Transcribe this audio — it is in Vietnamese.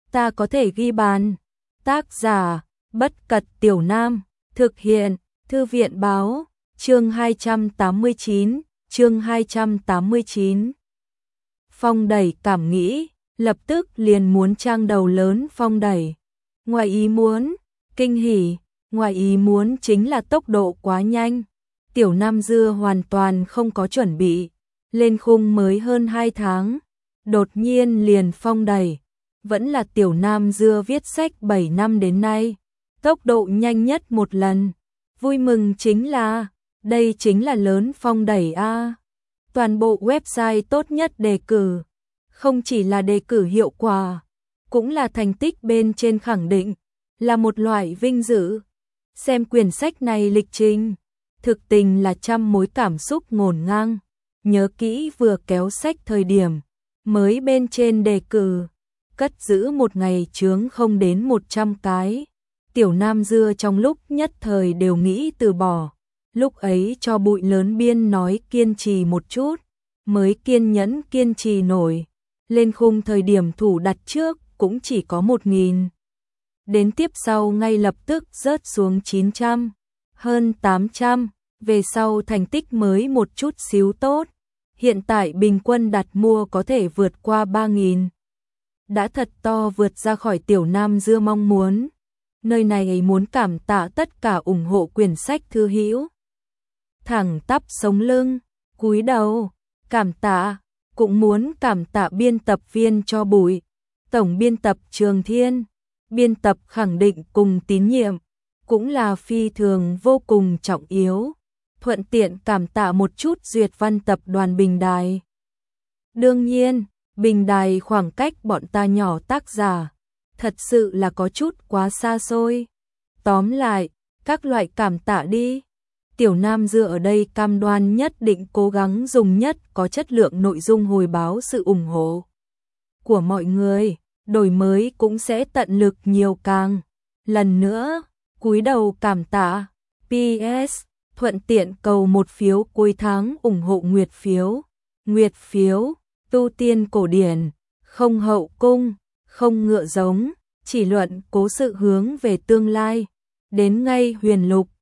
ta có thể ghi bàn. Tác giả, Bất Cật Tiểu Nam, thực hiện, Thư viện báo, chương 289, chương 289. Phong đẩy cảm nghĩ, lập tức liền muốn trang đầu lớn phong đẩy. Ngoài ý muốn, kinh hỉ, ngoài ý muốn chính là tốc độ quá nhanh. Tiểu Nam Dưa hoàn toàn không có chuẩn bị, lên khung mới hơn 2 tháng, đột nhiên liền phong đẩy. Vẫn là Tiểu Nam Dưa viết sách 7 năm đến nay, tốc độ nhanh nhất một lần. Vui mừng chính là, đây chính là lớn phong đẩy a. Toàn bộ website tốt nhất đề cử, không chỉ là đề cử hiệu quả, cũng là thành tích bên trên khẳng định, là một loại vinh dự. Xem quyển sách này lịch trình, thực tình là trăm mối cảm xúc ngổn ngang. Nhớ kỹ vừa kéo sách thời điểm, mới bên trên đề cử, cất giữ một ngày chướng không đến 100 cái. Tiểu Nam Dưa trong lúc nhất thời đều nghĩ từ bỏ. Lúc ấy cho Bụi Lớn Biên nói kiên trì một chút, mới kiên nhẫn kiên trì nổi. Lên khung thời điểm thủ đặt trước cũng chỉ có 1000. Đến tiếp sau ngay lập tức rớt xuống 900, hơn 800, về sau thành tích mới một chút xíu tốt. Hiện tại bình quân đặt mua có thể vượt qua 3000. Đã thật to vượt ra khỏi Tiểu Nam Dưa mong muốn. Nơi này muốn cảm tạ tất cả ủng hộ quyển sách thư hữu. Thẳng tắp sống lưng, cúi đầu, cảm tạ, cũng muốn cảm tạ biên tập viên Cho Bụi, tổng biên tập Trường Thiên, biên tập khẳng định cùng tín nhiệm, cũng là phi thường vô cùng trọng yếu. Thuận tiện cảm tạ một chút duyệt văn tập đoàn Bình Đài. Đương nhiên, Bình Đài khoảng cách bọn ta nhỏ tác giả, thật sự là có chút quá xa xôi. Tóm lại, các loại cảm tạ đi. Tiểu Nam Dưa ở đây cam đoan nhất định cố gắng dùng nhất có chất lượng nội dung hồi báo sự ủng hộ của mọi người, đổi mới cũng sẽ tận lực nhiều càng. Lần nữa, cúi đầu cảm tạ. PS, thuận tiện cầu một phiếu cuối tháng ủng hộ Nguyệt phiếu. Nguyệt phiếu, tu tiên cổ điển, không hậu cung, không ngựa giống, chỉ luận cố sự hướng về tương lai. Đến ngay huyền lục,